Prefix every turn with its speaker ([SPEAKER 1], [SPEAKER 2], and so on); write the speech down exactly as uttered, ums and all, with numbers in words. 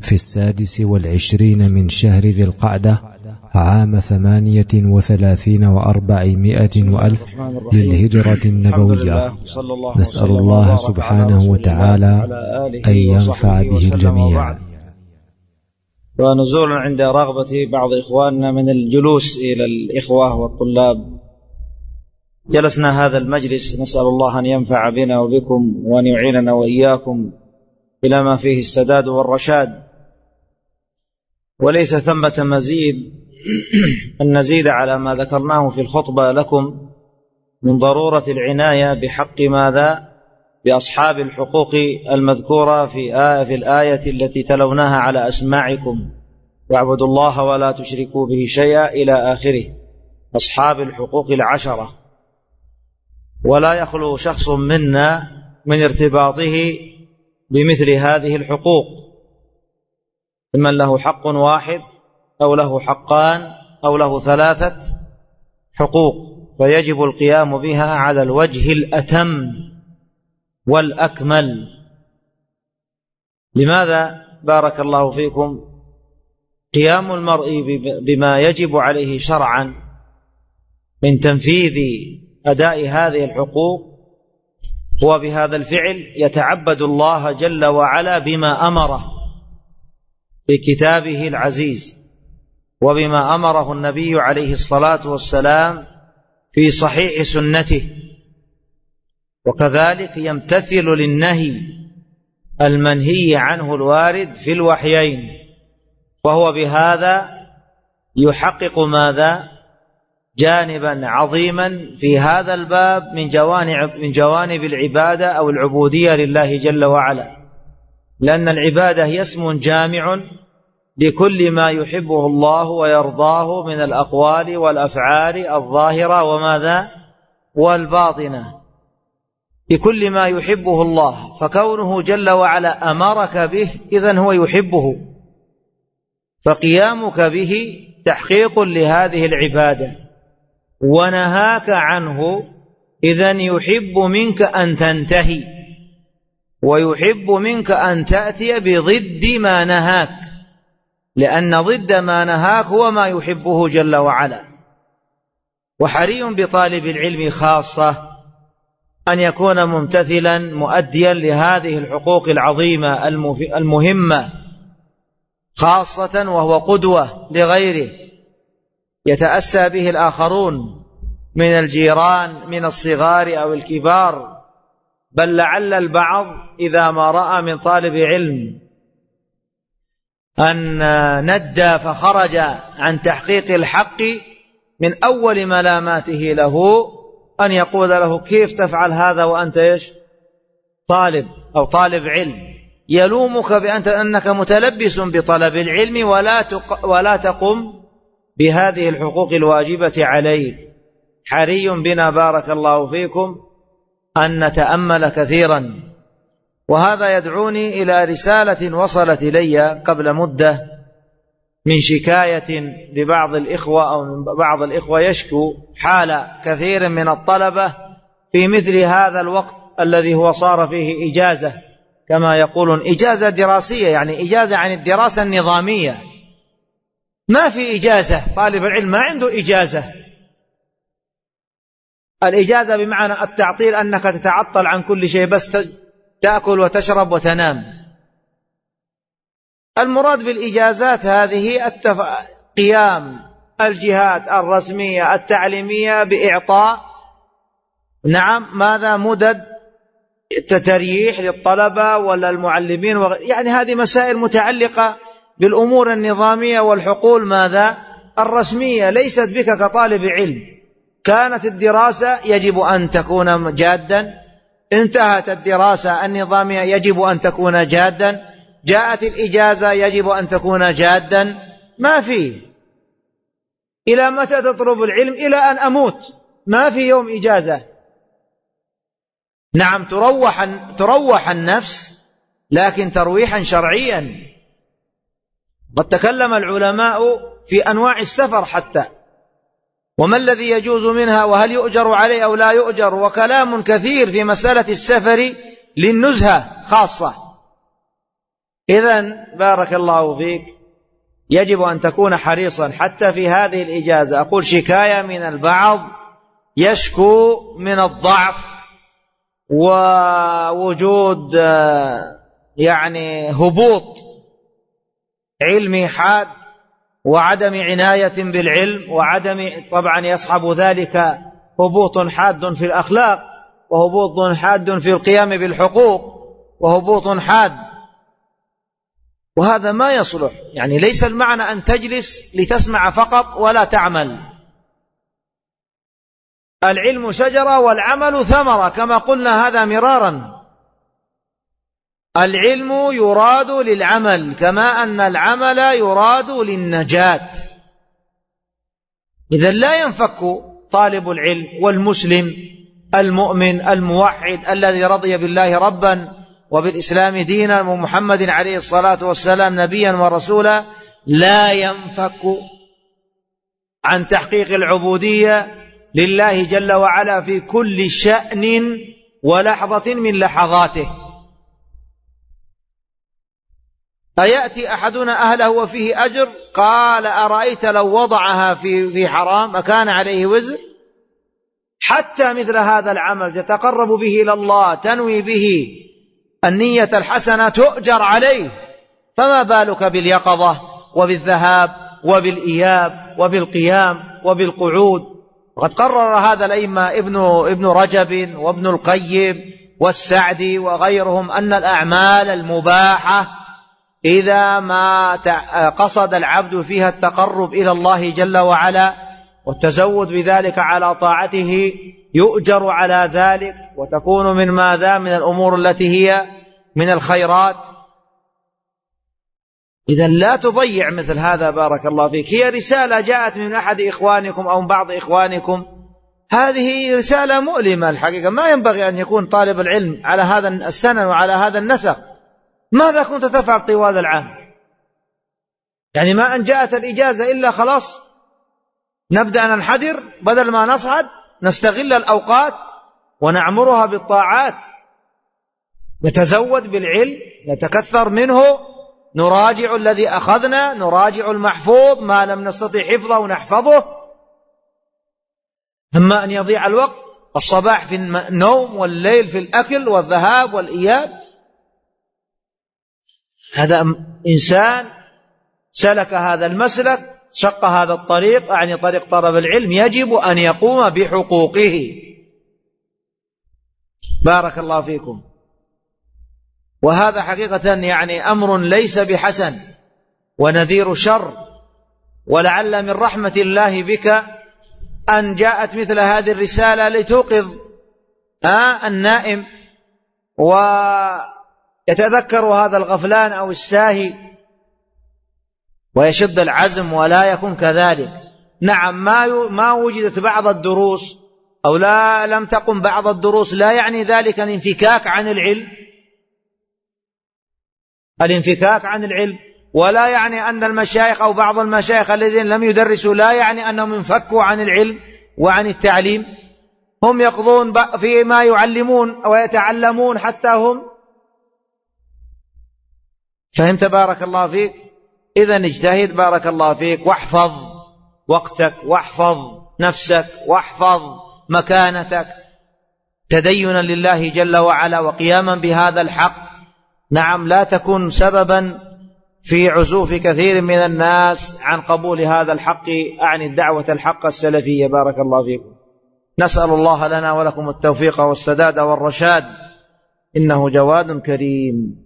[SPEAKER 1] في السادس والعشرين من شهر ذي القعدة عام ثمانية وثلاثين وأربعمائة وألف للهجرة النبوية. نسأل الله سبحانه وتعالى أن ينفع به الجميع.
[SPEAKER 2] ونزول عند رغبة بعض إخواننا من الجلوس إلى الإخوة والطلاب، جلسنا هذا المجلس، نسأل الله أن ينفع بنا وبكم وأن يعيننا وإياكم إلى ما فيه السداد والرشاد. وليس ثمة مزيد أن نزيد على ما ذكرناه في الخطبة لكم من ضرورة العناية بحق ماذا؟ بأصحاب الحقوق المذكورة في آية في الآية التي تلوناها على أسماعكم، واعبدوا الله ولا تشركوا به شيئا إلى آخره، أصحاب الحقوق العشرة. ولا يخلو شخص منا من ارتباطه بمثل هذه الحقوق، من له حق واحد أو له حقان أو له ثلاثة حقوق، فيجب القيام بها على الوجه الأتم والأكمل. لماذا بارك الله فيكم؟ قيام المرء بما يجب عليه شرعا من تنفيذ أداء هذه الحقوق هو بهذا الفعل يتعبد الله جل وعلا بما أمره في كتابه العزيز، وبما أمره النبي عليه الصلاة والسلام في صحيح سنته، وكذلك يمتثل للنهي المنهي عنه الوارد في الوحيين، وهو بهذا يحقق ماذا؟ جانبا عظيما في هذا الباب من جوانب من جوانب العبادة أو العبودية لله جل وعلا، لأن العبادة هي اسم جامع لكل ما يحبه الله ويرضاه من الأقوال والأفعال الظاهرة وماذا؟ والباطنة، لكل ما يحبه الله، فكونه جل وعلا أمرك به إذن هو يحبه، فقيامك به تحقيق لهذه العبادة، ونهاك عنه إذن يحب منك أن تنتهي، ويحب منك أن تأتي بضد ما نهاك، لأن ضد ما نهاك هو ما يحبه جل وعلا. وحري بطالب العلم خاصة أن يكون ممتثلا مؤديا لهذه الحقوق العظيمة المهمة، خاصة وهو قدوة لغيره يتأسى به الآخرون من الجيران من الصغار أو الكبار، بل لعل البعض إذا ما رأى من طالب علم أن ندى فخرج عن تحقيق الحق من أول ملاماته له أن يقول له كيف تفعل هذا وأنت إيش؟ طالب أو طالب علم، يلومك بأنت أنك متلبس بطلب العلم ولا تق ولا تقم بهذه الحقوق الواجبة عليك. حري بنا بارك الله فيكم أن نتأمل كثيرا. وهذا يدعوني إلى رسالة وصلت إلي قبل مدة من شكاية لبعض الإخوة أو من بعض الإخوة يشكو حال كثير من الطلبة في مثل هذا الوقت الذي هو صار فيه إجازة، كما يقولون إجازة دراسية، يعني إجازة عن الدراسة النظامية. ما في إجازة، طالب العلم ما عنده إجازة. الإجازة بمعنى التعطيل، أنك تتعطل عن كل شيء بس تأكل وتشرب وتنام. المراد بالإجازات هذه التف... قيام الجهات الرسمية التعليمية بإعطاء نعم ماذا مدد تريح للطلبة ولا المعلمين وغ... يعني هذه مسائل متعلقة بالأمور النظامية والحقول ماذا الرسمية، ليست بك كطالب علم. كانت الدراسة يجب أن تكون جادا، انتهت الدراسة النظامية يجب أن تكون جادا، جاءت الإجازة يجب أن تكون جادا. ما في إلى متى تطلب العلم؟ إلى أن أموت، ما في يوم إجازة. نعم تروح, تروح النفس لكن ترويحا شرعيا. قد تكلم العلماء في أنواع السفر حتى، وما الذي يجوز منها وهل يؤجر عليه أو لا يؤجر، وكلام كثير في مسألة السفر للنزهة خاصة. إذن بارك الله فيك يجب أن تكون حريصا حتى في هذه الإجازة. أقول شكاية من البعض يشكو من الضعف ووجود يعني هبوط علمي حاد وعدم عناية بالعلم، وعدم طبعا يصحب ذلك هبوط حاد في الأخلاق، وهبوط حاد في القيام بالحقوق، وهبوط حاد، وهذا ما يصلح. يعني ليس المعنى أن تجلس لتسمع فقط ولا تعمل. العلم شجرة والعمل ثمرة كما قلنا هذا مرارا. العلم يراد للعمل كما أن العمل يراد للنجاة. إذن لا ينفك طالب العلم والمسلم المؤمن الموحد الذي رضي بالله ربا وبالإسلام دينا ومحمد عليه الصلاة والسلام نبيا ورسولا، لا ينفك عن تحقيق العبودية لله جل وعلا في كل شأن ولحظة من لحظاته. أيأتي أحدنا أهله وفيه أجر؟ قال أرأيت لو وضعها في في حرام أكان عليه وزر؟ حتى مثل هذا العمل تتقرب به إلى الله، تنوي به النية الحسنة، تؤجر عليه، فما بالك باليقظة وبالذهاب وبالإياب وبالقيام وبالقعود؟ وقد قرر هذا الأئمة ابن ابن رجب وابن القيم والسعدي وغيرهم أن الأعمال المباحة إذا ما قصد العبد فيها التقرب إلى الله جل وعلا والتزود بذلك على طاعته يؤجر على ذلك، وتكون من ماذا؟ من الأمور التي هي من الخيرات. إذن لا تضيع مثل هذا بارك الله فيك. هي رسالة جاءت من أحد إخوانكم أو من بعض إخوانكم، هذه رسالة مؤلمة الحقيقة. ما ينبغي أن يكون طالب العلم على هذا السنن وعلى هذا النسق. ماذا كنت تفعل طوال العام؟ يعني ما أن جاءت الإجازة إلا خلاص نبدأ ننحدر، بدل ما نصعد نستغل الأوقات ونعمرها بالطاعات، نتزود بالعلم، نتكثر منه، نراجع الذي أخذنا، نراجع المحفوظ، ما لم نستطع حفظه نحفظه. أما أن يضيع الوقت الصباح في النوم والليل في الأكل والذهاب والإياب، هذا إنسان سلك هذا المسلك، شق هذا الطريق، يعني طريق طلب العلم، يجب أن يقوم بحقوقه. بارك الله فيكم. وهذا حقيقة يعني أمر ليس بحسن ونذير شر، ولعل من رحمة الله بك أن جاءت مثل هذه الرسالة لتوقظ آه النائم ويتذكر هذا الغفلان أو الساهي ويشد العزم ولا يكون كذلك. نعم ما ما وجدت بعض الدروس أو لا لم تقم بعض الدروس لا يعني ذلك الانفكاك عن العلم، الانفكاك عن العلم، ولا يعني أن المشايخ أو بعض المشايخ الذين لم يدرسوا لا يعني أنهم انفكوا عن العلم وعن التعليم. هم يقضون فيما يعلمون ويتعلمون حتى هم. فهمت بارك الله فيك؟ إذن اجتهد بارك الله فيك، واحفظ وقتك، واحفظ نفسك، واحفظ مكانتك تدينا لله جل وعلا وقياما بهذا الحق. نعم لا تكن سببا في عزوف كثير من الناس عن قبول هذا الحق، عن الدعوة الحق السلفية. بارك الله فيكم. نسأل الله لنا ولكم التوفيق والسداد والرشاد، إنه جواد كريم.